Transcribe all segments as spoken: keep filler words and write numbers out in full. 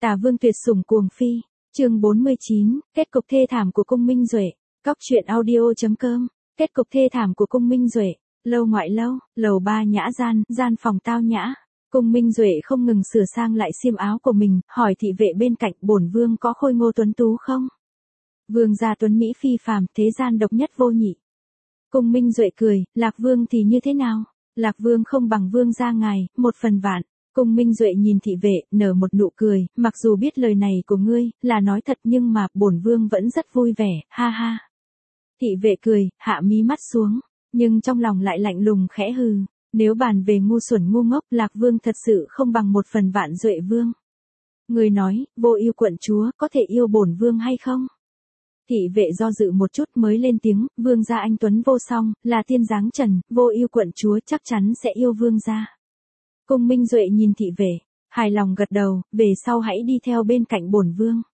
Tả Vương tuyệt sủng cuồng phi, chương bốn mươi chín, kết cục thê thảm của cung Minh Duệ, cóc truyện audio chấm com, kết cục thê thảm của cung Minh Duệ, lâu ngoại lâu, lầu ba nhã gian, gian phòng tao nhã. Cung Minh Duệ không ngừng sửa sang lại xiêm áo của mình, hỏi thị vệ bên cạnh, bổn vương có khôi ngô tuấn tú không? Vương gia tuấn mỹ phi phàm, thế gian độc nhất vô nhị. Cung Minh Duệ cười, Lạc Vương thì như thế nào? Lạc Vương không bằng vương gia ngài, một phần vạn. Cung Minh Duệ nhìn thị vệ, nở một nụ cười, mặc dù biết lời này của ngươi, là nói thật nhưng mà, bổn vương vẫn rất vui vẻ, ha ha. Thị vệ cười, hạ mí mắt xuống, nhưng trong lòng lại lạnh lùng khẽ hừ. Nếu bàn về ngu xuẩn ngu ngốc, Lạc Vương thật sự không bằng một phần vạn Duệ Vương. Người nói, vô ưu quận chúa, có thể yêu bổn vương hay không? Thị vệ do dự một chút mới lên tiếng, vương gia anh tuấn vô song, là tiên dáng trần, vô ưu quận chúa chắc chắn sẽ yêu vương gia. Cung Minh Duệ nhìn thị vệ, hài lòng gật đầu, về sau hãy đi theo bên cạnh bổn vương.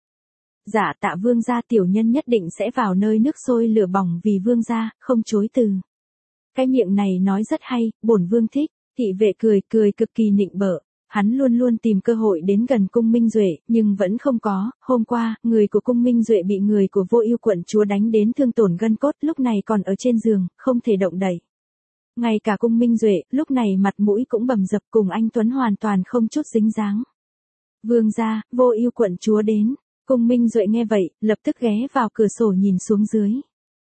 Dạ tạ vương gia, tiểu nhân nhất định sẽ vào nơi nước sôi lửa bỏng vì vương gia, không chối từ. Cái miệng này nói rất hay, bổn vương thích. Thị vệ cười, cười cực kỳ nịnh bợ. Hắn luôn luôn tìm cơ hội đến gần cung Minh Duệ, nhưng vẫn không có. Hôm qua, người của cung Minh Duệ bị người của vô ưu quận chúa đánh đến thương tổn gân cốt, lúc này còn ở trên giường, không thể động đậy. Ngay cả cung Minh Duệ, lúc này mặt mũi cũng bầm dập, cùng anh Tuấn hoàn toàn không chút dính dáng. Vương gia, vô ưu quận chúa đến. Cung Minh Duệ nghe vậy, lập tức ghé vào cửa sổ nhìn xuống dưới.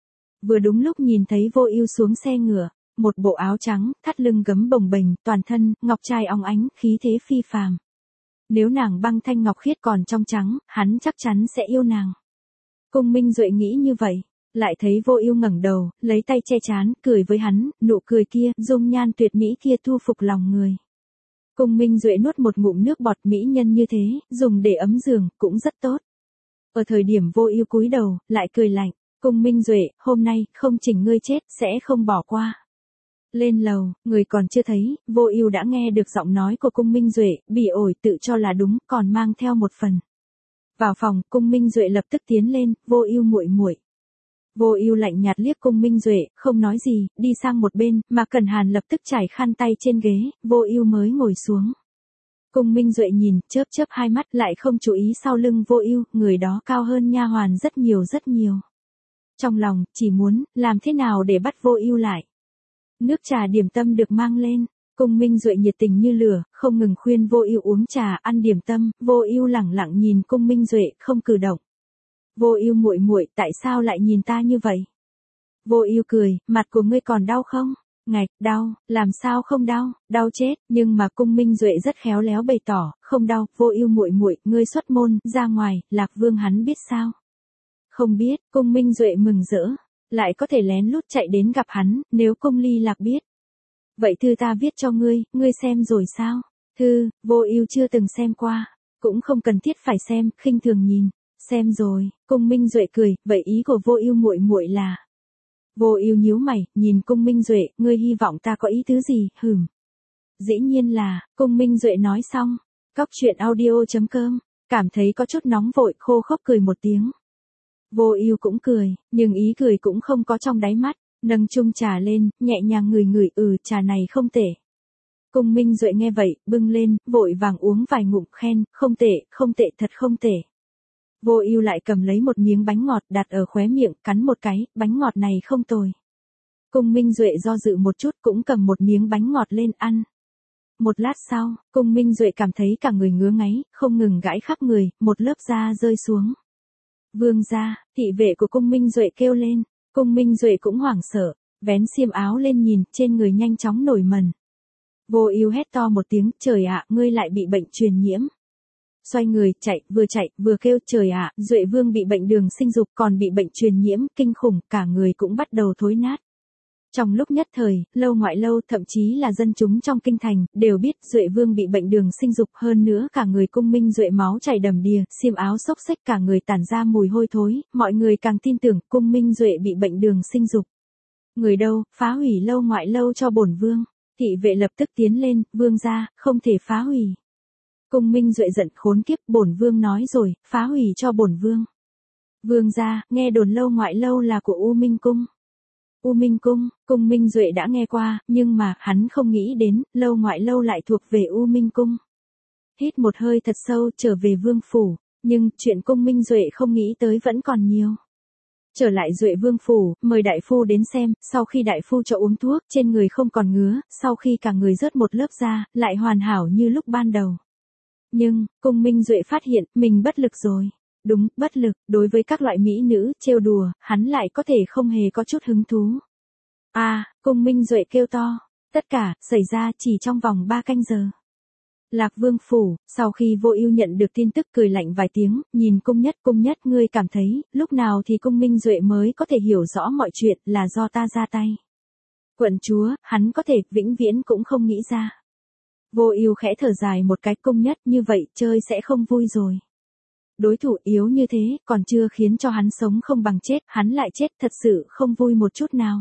Vừa đúng lúc nhìn thấy vô ưu xuống xe ngựa, một bộ áo trắng, thắt lưng gấm bồng bềnh, toàn thân, ngọc trai óng ánh, khí thế phi phàm. Nếu nàng băng thanh ngọc khiết còn trong trắng, hắn chắc chắn sẽ yêu nàng. Cung Minh Duệ nghĩ như vậy, lại thấy vô ưu ngẩng đầu, lấy tay che trán, cười với hắn, nụ cười kia, dung nhan tuyệt mỹ kia thu phục lòng người. Cung Minh Duệ nuốt một ngụm nước bọt, mỹ nhân như thế, dùng để ấm giường, cũng rất tốt. Ở thời điểm vô ưu cúi đầu, lại cười lạnh. Cung Minh Duệ, hôm nay, không chỉnh ngươi chết, sẽ không bỏ qua. Lên lầu, người còn chưa thấy, vô ưu đã nghe được giọng nói của cung Minh Duệ, bỉ ổi tự cho là đúng, còn mang theo một phần. Vào phòng, cung Minh Duệ lập tức tiến lên, vô ưu muội muội. Vô ưu lạnh nhạt liếc cung Minh Duệ, không nói gì, đi sang một bên, mà Cẩn Hàn lập tức trải khăn tay trên ghế, vô ưu mới ngồi xuống. Cung Minh Duệ nhìn, chớp chớp hai mắt, lại không chú ý sau lưng vô ưu, người đó cao hơn nha hoàn rất nhiều rất nhiều. Trong lòng, chỉ muốn, làm thế nào để bắt vô ưu lại. Nước trà điểm tâm được mang lên, cung Minh Duệ nhiệt tình như lửa, không ngừng khuyên vô ưu uống trà, ăn điểm tâm, vô ưu lẳng lặng nhìn cung Minh Duệ, không cử động. Vô ưu muội muội, tại sao lại nhìn ta như vậy? Vô ưu cười, mặt của ngươi còn đau không? Ngạch, đau, làm sao không đau, đau chết, nhưng mà cung Minh Duệ rất khéo léo bày tỏ, không đau, vô ưu muội muội, ngươi xuất môn, ra ngoài, Lạc Vương hắn biết sao? Không biết, cung Minh Duệ mừng rỡ, lại có thể lén lút chạy đến gặp hắn, nếu cung ly lạc biết. Vậy thư ta viết cho ngươi, ngươi xem rồi sao? Thư, vô ưu chưa từng xem qua, cũng không cần thiết phải xem, khinh thường nhìn. Xem rồi, cung Minh Duệ cười, vậy ý của vô ưu muội muội là. Vô ưu nhíu mày, nhìn cung Minh Duệ, ngươi hy vọng ta có ý tứ gì, hừm. Dĩ nhiên là, cung Minh Duệ nói xong, cóc truyện audio chấm com, cảm thấy có chút nóng vội, khô khốc cười một tiếng. Vô ưu cũng cười, nhưng ý cười cũng không có trong đáy mắt, nâng chung trà lên, nhẹ nhàng ngửi ngửi, ừ, trà này không tệ. Cung Minh Duệ nghe vậy, bưng lên, vội vàng uống vài ngụm khen, không tệ, không tệ, thật không tệ. Vô ưu lại cầm lấy một miếng bánh ngọt đặt ở khóe miệng, cắn một cái, bánh ngọt này không tồi. Cung Minh Duệ do dự một chút cũng cầm một miếng bánh ngọt lên ăn. Một lát sau, cung Minh Duệ cảm thấy cả người ngứa ngáy, không ngừng gãi khắp người, một lớp da rơi xuống. Vương gia, thị vệ của cung Minh Duệ kêu lên, cung Minh Duệ cũng hoảng sợ, vén xiêm áo lên nhìn, trên người nhanh chóng nổi mẩn. Vô ưu hét to một tiếng, trời ạ, ngươi lại bị bệnh truyền nhiễm. Xoay người, chạy, vừa chạy, vừa kêu, trời ạ, Duệ Vương bị bệnh đường sinh dục, còn bị bệnh truyền nhiễm, kinh khủng, cả người cũng bắt đầu thối nát. Trong lúc nhất thời, lâu ngoại lâu, thậm chí là dân chúng trong kinh thành, đều biết Duệ Vương bị bệnh đường sinh dục, hơn nữa cả người cung Minh Duệ máu chảy đầm đìa, xiêm áo xốc xếch, cả người tản ra mùi hôi thối, mọi người càng tin tưởng cung Minh Duệ bị bệnh đường sinh dục. Người đâu, phá hủy lâu ngoại lâu cho bổn vương. Thị vệ lập tức tiến lên, vương gia, không thể phá hủy. Cung Minh Duệ giận, khốn kiếp, bổn vương nói rồi, phá hủy cho bổn vương. Vương gia, nghe đồn lâu ngoại lâu là của U Minh cung. U Minh cung, cung Minh Duệ đã nghe qua, nhưng mà, hắn không nghĩ đến, lâu ngoại lâu lại thuộc về U Minh cung. hít một hơi thật sâu trở về vương phủ, nhưng chuyện cung Minh Duệ không nghĩ tới vẫn còn nhiều. Trở lại Duệ vương phủ, mời đại phu đến xem, sau khi đại phu cho uống thuốc, trên người không còn ngứa, sau khi cả người rớt một lớp da, lại hoàn hảo như lúc ban đầu. Nhưng, cung Minh Duệ phát hiện, mình bất lực rồi. Đúng, bất lực, đối với các loại mỹ nữ, trêu đùa, hắn lại có thể không hề có chút hứng thú. À, cung Minh Duệ kêu to. Tất cả, xảy ra chỉ trong vòng ba canh giờ. Lạc Vương phủ, sau khi Vô Ưu nhận được tin tức cười lạnh vài tiếng, nhìn cung nhất, cung nhất ngươi cảm thấy, lúc nào thì cung Minh Duệ mới có thể hiểu rõ mọi chuyện là do ta ra tay. Quận chúa, hắn có thể, vĩnh viễn cũng không nghĩ ra. Vô Ưu khẽ thở dài một cái, cung nhất, như vậy, chơi sẽ không vui rồi. Đối thủ yếu như thế, còn chưa khiến cho hắn sống không bằng chết, hắn lại chết, thật sự không vui một chút nào.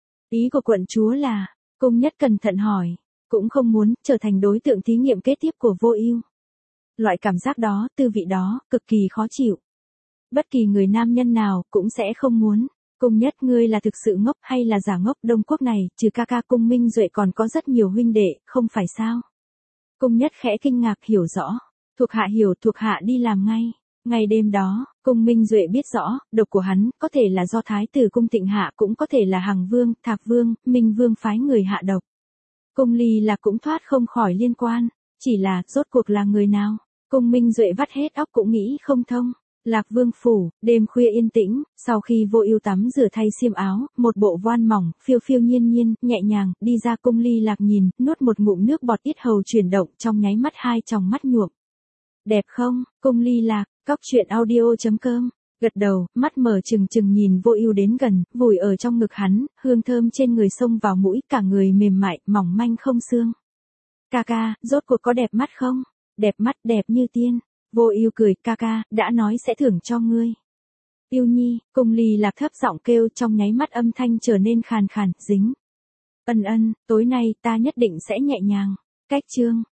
Ý của quận chúa là, cung nhất cẩn thận hỏi, cũng không muốn trở thành đối tượng thí nghiệm kế tiếp của Vô Ưu. Loại cảm giác đó, tư vị đó, cực kỳ khó chịu. Bất kỳ người nam nhân nào cũng sẽ không muốn. Cung nhất ngươi là thực sự ngốc hay là giả ngốc, Đông Quốc này, trừ ca ca cung Minh Duệ còn có rất nhiều huynh đệ, không phải sao? Cung nhất khẽ kinh ngạc, hiểu rõ. Thuộc hạ hiểu, thuộc hạ đi làm ngay. Ngày đêm đó, cung Minh Duệ biết rõ, độc của hắn, có thể là do thái tử cung Tịnh hạ, cũng có thể là Hằng Vương, Thạc Vương, Minh Vương phái người hạ độc. Cung Ly là cũng thoát không khỏi liên quan, chỉ là, rốt cuộc là người nào? Cung Minh Duệ vắt hết óc cũng nghĩ không thông. Lạc Vương phủ, đêm khuya yên tĩnh, sau khi Vô Ưu tắm rửa thay xiêm áo, một bộ voan mỏng, phiêu phiêu nhiên nhiên, nhẹ nhàng, đi ra, Cung Ly Lạc nhìn, nuốt một ngụm nước bọt, yết hầu chuyển động, trong nháy mắt hai tròng mắt nhuộm. Đẹp không? Cung Ly Lạc, cóc truyện audio chấm com. Gật đầu, mắt mở trừng trừng nhìn Vô Ưu đến gần, vùi ở trong ngực hắn, hương thơm trên người xông vào mũi, cả người mềm mại, mỏng manh không xương. Ca ca, rốt cuộc có đẹp mắt không? Đẹp mắt, đẹp như tiên. Vô Ưu cười, ca ca, đã nói sẽ thưởng cho ngươi. Ưu nhi, Cung Ly Lạc thấp giọng kêu, trong nháy mắt âm thanh trở nên khàn khàn, dính. Ân ân, tối nay ta nhất định sẽ nhẹ nhàng. Cách chương.